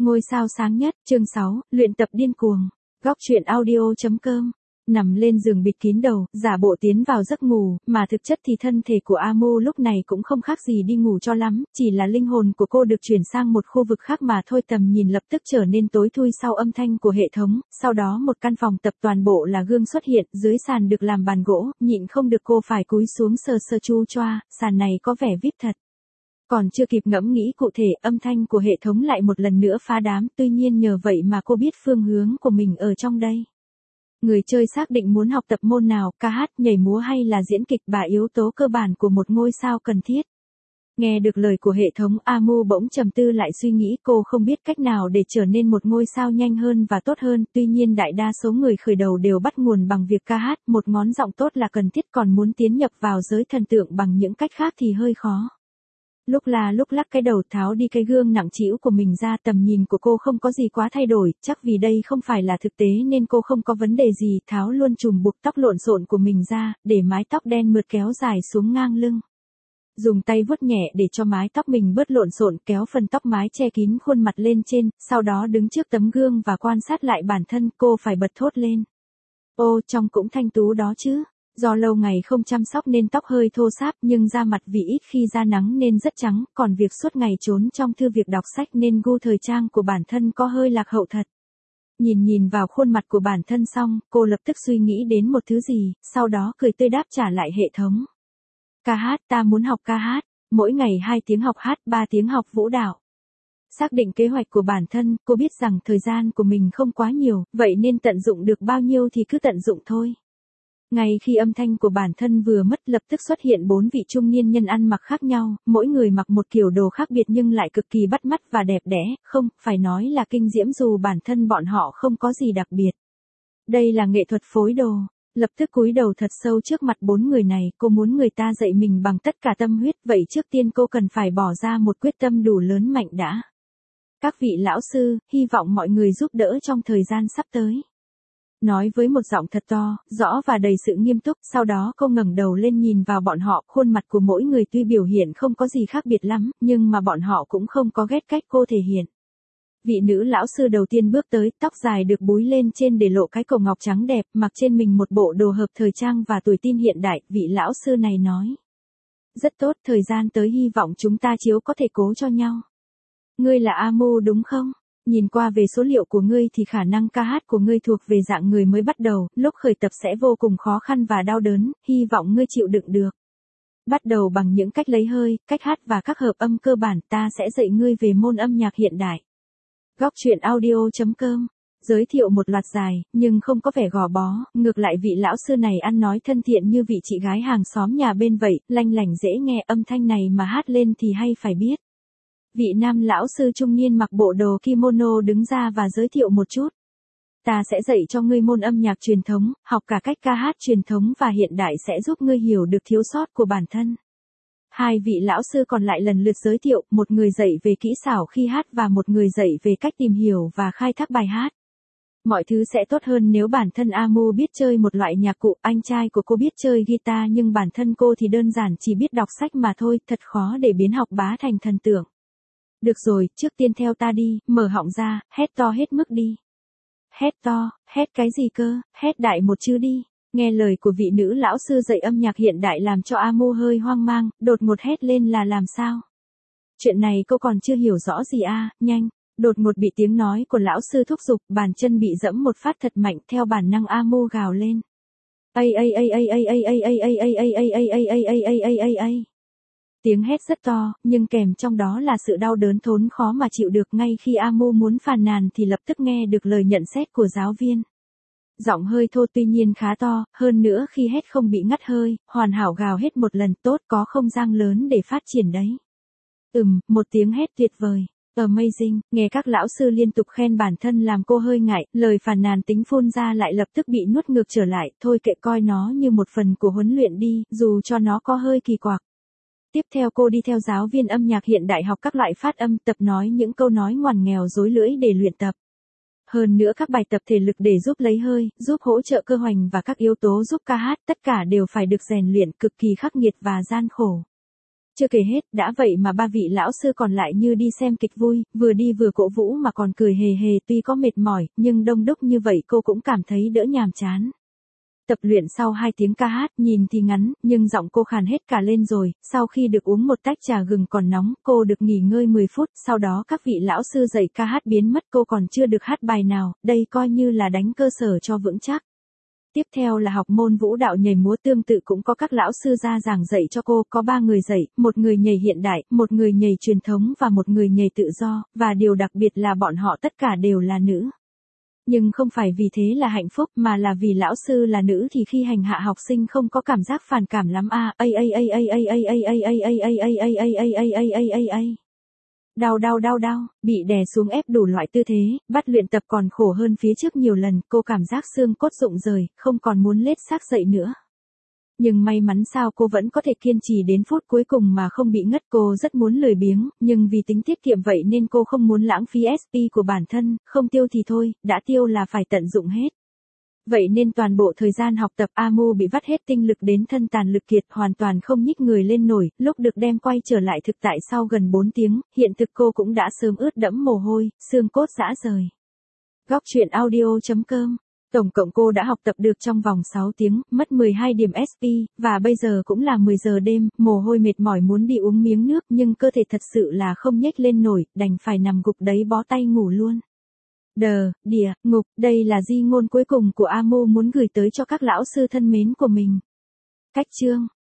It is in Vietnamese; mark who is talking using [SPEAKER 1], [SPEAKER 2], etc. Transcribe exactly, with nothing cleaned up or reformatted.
[SPEAKER 1] Ngôi sao sáng nhất, chương sáu, luyện tập điên cuồng. Góc truyện audio.com. Nằm lên giường bịt kín đầu, giả bộ tiến vào giấc ngủ, mà thực chất thì thân thể của Amo lúc này cũng không khác gì đi ngủ cho lắm, chỉ là linh hồn của cô được chuyển sang một khu vực khác mà thôi. Tầm nhìn lập tức trở nên tối thui sau âm thanh của hệ thống, sau đó một căn phòng tập toàn bộ là gương xuất hiện, dưới sàn được làm bàn gỗ, nhịn không được cô phải cúi xuống sờ sờ chu choa, sàn này có vẻ vip thật. Còn chưa kịp ngẫm nghĩ cụ thể, âm thanh của hệ thống lại một lần nữa phá đám, tuy nhiên nhờ vậy mà cô biết phương hướng của mình ở trong đây. Người chơi xác định muốn học tập môn nào, ca hát, nhảy múa hay là diễn kịch, ba yếu tố cơ bản của một ngôi sao cần thiết. Nghe được lời của hệ thống, Amu bỗng trầm tư lại suy nghĩ, cô không biết cách nào để trở nên một ngôi sao nhanh hơn và tốt hơn, tuy nhiên đại đa số người khởi đầu đều bắt nguồn bằng việc ca hát, một ngón giọng tốt là cần thiết, còn muốn tiến nhập vào giới thần tượng bằng những cách khác thì hơi khó. Lúc là lúc lắc cái đầu, tháo đi cái gương nặng trĩu của mình ra, tầm nhìn của cô không có gì quá thay đổi, chắc vì đây không phải là thực tế nên cô không có vấn đề gì, tháo luôn chùm buộc tóc lộn xộn của mình ra, để mái tóc đen mượt kéo dài xuống ngang lưng. Dùng tay vuốt nhẹ để cho mái tóc mình bớt lộn xộn, kéo phần tóc mái che kín khuôn mặt lên trên, sau đó đứng trước tấm gương và quan sát lại bản thân, cô phải bật thốt lên. Ô, trông cũng thanh tú đó chứ. Do lâu ngày không chăm sóc nên tóc hơi thô ráp, nhưng da mặt vì ít khi ra nắng nên rất trắng, còn việc suốt ngày trốn trong thư việc đọc sách nên gu thời trang của bản thân có hơi lạc hậu thật. Nhìn nhìn vào khuôn mặt của bản thân xong, cô lập tức suy nghĩ đến một thứ gì, sau đó cười tươi đáp trả lại hệ thống. Ca hát, ta muốn học ca hát, mỗi ngày hai tiếng học hát, ba tiếng học vũ đạo. Xác định kế hoạch của bản thân, cô biết rằng thời gian của mình không quá nhiều, vậy nên tận dụng được bao nhiêu thì cứ tận dụng thôi. Ngay khi âm thanh của bản thân vừa mất, lập tức xuất hiện bốn vị trung niên nhân ăn mặc khác nhau, mỗi người mặc một kiểu đồ khác biệt nhưng lại cực kỳ bắt mắt và đẹp đẽ, không, phải nói là kinh diễm dù bản thân bọn họ không có gì đặc biệt. Đây là nghệ thuật phối đồ. Lập tức cúi đầu thật sâu trước mặt bốn người này, cô muốn người ta dạy mình bằng tất cả tâm huyết, vậy trước tiên cô cần phải bỏ ra một quyết tâm đủ lớn mạnh đã. Các vị lão sư, hy vọng mọi người giúp đỡ trong thời gian sắp tới. Nói với một giọng thật to, rõ và đầy sự nghiêm túc, sau đó cô ngẩng đầu lên nhìn vào bọn họ, khuôn mặt của mỗi người tuy biểu hiện không có gì khác biệt lắm, nhưng mà bọn họ cũng không có ghét cách cô thể hiện. Vị nữ lão sư đầu tiên bước tới, tóc dài được búi lên trên để lộ cái cổ ngọc trắng đẹp, mặc trên mình một bộ đồ hợp thời trang và tuổi tin hiện đại, vị lão sư này nói. Rất tốt, thời gian tới hy vọng chúng ta chiếu có thể cố cho nhau. Ngươi là Amu đúng không? Nhìn qua về số liệu của ngươi thì khả năng ca hát của ngươi thuộc về dạng người mới bắt đầu, lúc khởi tập sẽ vô cùng khó khăn và đau đớn, hy vọng ngươi chịu đựng được. Bắt đầu bằng những cách lấy hơi, cách hát và các hợp âm cơ bản, ta sẽ dạy ngươi về môn âm nhạc hiện đại. Góc truyện audio.com. Giới thiệu một loạt dài, nhưng không có vẻ gò bó, ngược lại vị lão sư này ăn nói thân thiện như vị chị gái hàng xóm nhà bên vậy, lanh lảnh dễ nghe, âm thanh này mà hát lên thì hay phải biết. Vị nam lão sư trung niên mặc bộ đồ kimono đứng ra và giới thiệu một chút. Ta sẽ dạy cho ngươi môn âm nhạc truyền thống, học cả cách ca hát truyền thống và hiện đại sẽ giúp ngươi hiểu được thiếu sót của bản thân. Hai vị lão sư còn lại lần lượt giới thiệu, một người dạy về kỹ xảo khi hát và một người dạy về cách tìm hiểu và khai thác bài hát. Mọi thứ sẽ tốt hơn nếu bản thân Amu biết chơi một loại nhạc cụ, anh trai của cô biết chơi guitar nhưng bản thân cô thì đơn giản chỉ biết đọc sách mà thôi, thật khó để biến học bá thành thần tượng. Được rồi, trước tiên theo ta đi, mở họng ra, hét to hết mức đi. Hét to, hét cái gì cơ, hét đại một chứ đi. Nghe lời của vị nữ lão sư dạy âm nhạc hiện đại làm cho Amu hơi hoang mang, đột ngột hét lên là làm sao? Chuyện này cô còn chưa hiểu rõ gì à, nhanh. Đột ngột bị tiếng nói của lão sư thúc giục, bàn chân bị dẫm một phát thật mạnh, theo bản năng Amu gào lên. Ây ây ây ây ây ây ây ây ây ây ây ây ây ây ây ây ây ây ây ây. Tiếng hét rất to, nhưng kèm trong đó là sự đau đớn thốn khó mà chịu được. Ngay khi Amu muốn phàn nàn thì lập tức nghe được lời nhận xét của giáo viên. Giọng hơi thô tuy nhiên khá to, hơn nữa khi hét không bị ngắt hơi, hoàn hảo gào hết một lần, tốt, có không gian lớn để phát triển đấy. Ừm, một tiếng hét tuyệt vời. Amazing, nghe các lão sư liên tục khen bản thân làm cô hơi ngại, lời phàn nàn tính phun ra lại lập tức bị nuốt ngược trở lại, thôi kệ, coi nó như một phần của huấn luyện đi, dù cho nó có hơi kỳ quặc. Tiếp theo cô đi theo giáo viên âm nhạc hiện đại học các loại phát âm, tập nói những câu nói ngoằn nghèo rối lưỡi để luyện tập. Hơn nữa các bài tập thể lực để giúp lấy hơi, giúp hỗ trợ cơ hoành và các yếu tố giúp ca hát, tất cả đều phải được rèn luyện cực kỳ khắc nghiệt và gian khổ. Chưa kể hết, đã vậy mà ba vị lão sư còn lại như đi xem kịch vui, vừa đi vừa cổ vũ mà còn cười hề hề, tuy có mệt mỏi, nhưng đông đúc như vậy cô cũng cảm thấy đỡ nhàm chán. Tập luyện sau hai tiếng ca hát, nhìn thì ngắn, nhưng giọng cô khàn hết cả lên rồi, sau khi được uống một tách trà gừng còn nóng, cô được nghỉ ngơi mười phút, sau đó các vị lão sư dạy ca hát biến mất, cô còn chưa được hát bài nào, đây coi như là đánh cơ sở cho vững chắc. Tiếp theo là học môn vũ đạo nhảy múa, tương tự cũng có các lão sư ra giảng dạy cho cô, có ba người dạy, một người nhảy hiện đại, một người nhảy truyền thống và một người nhảy tự do, và điều đặc biệt là bọn họ tất cả đều là nữ. Nhưng không phải vì thế là hạnh phúc mà là vì lão sư là nữ thì khi hành hạ học sinh không có cảm giác phản cảm lắm a. A a a a a a a a a a a a a a a a a a a. Đau đau đau đau, bị đè xuống ép đủ loại tư thế, bắt luyện tập còn khổ hơn phía trước nhiều lần, cô cảm giác xương cốt rụng rời, không còn muốn lết xác dậy nữa. Nhưng may mắn sao cô vẫn có thể kiên trì đến phút cuối cùng mà không bị ngất, cô rất muốn lười biếng, nhưng vì tính tiết kiệm vậy nên cô không muốn lãng phí ét pê của bản thân, không tiêu thì thôi, đã tiêu là phải tận dụng hết. Vậy nên toàn bộ thời gian học tập Amu bị vắt hết tinh lực đến thân tàn lực kiệt, hoàn toàn không nhích người lên nổi, lúc được đem quay trở lại thực tại sau gần bốn tiếng, hiện thực cô cũng đã sớm ướt đẫm mồ hôi, xương cốt rã rời. Góc truyện audio chấm com. Tổng cộng cô đã học tập được trong vòng sáu tiếng, mất mười hai điểm ét pê, và bây giờ cũng là mười giờ đêm, mồ hôi mệt mỏi muốn đi uống miếng nước nhưng cơ thể thật sự là không nhếch lên nổi, đành phải nằm gục đấy bó tay ngủ luôn. Đờ, địa, ngục, đây là di ngôn cuối cùng của Amu muốn gửi tới cho các lão sư thân mến của mình. Cách chương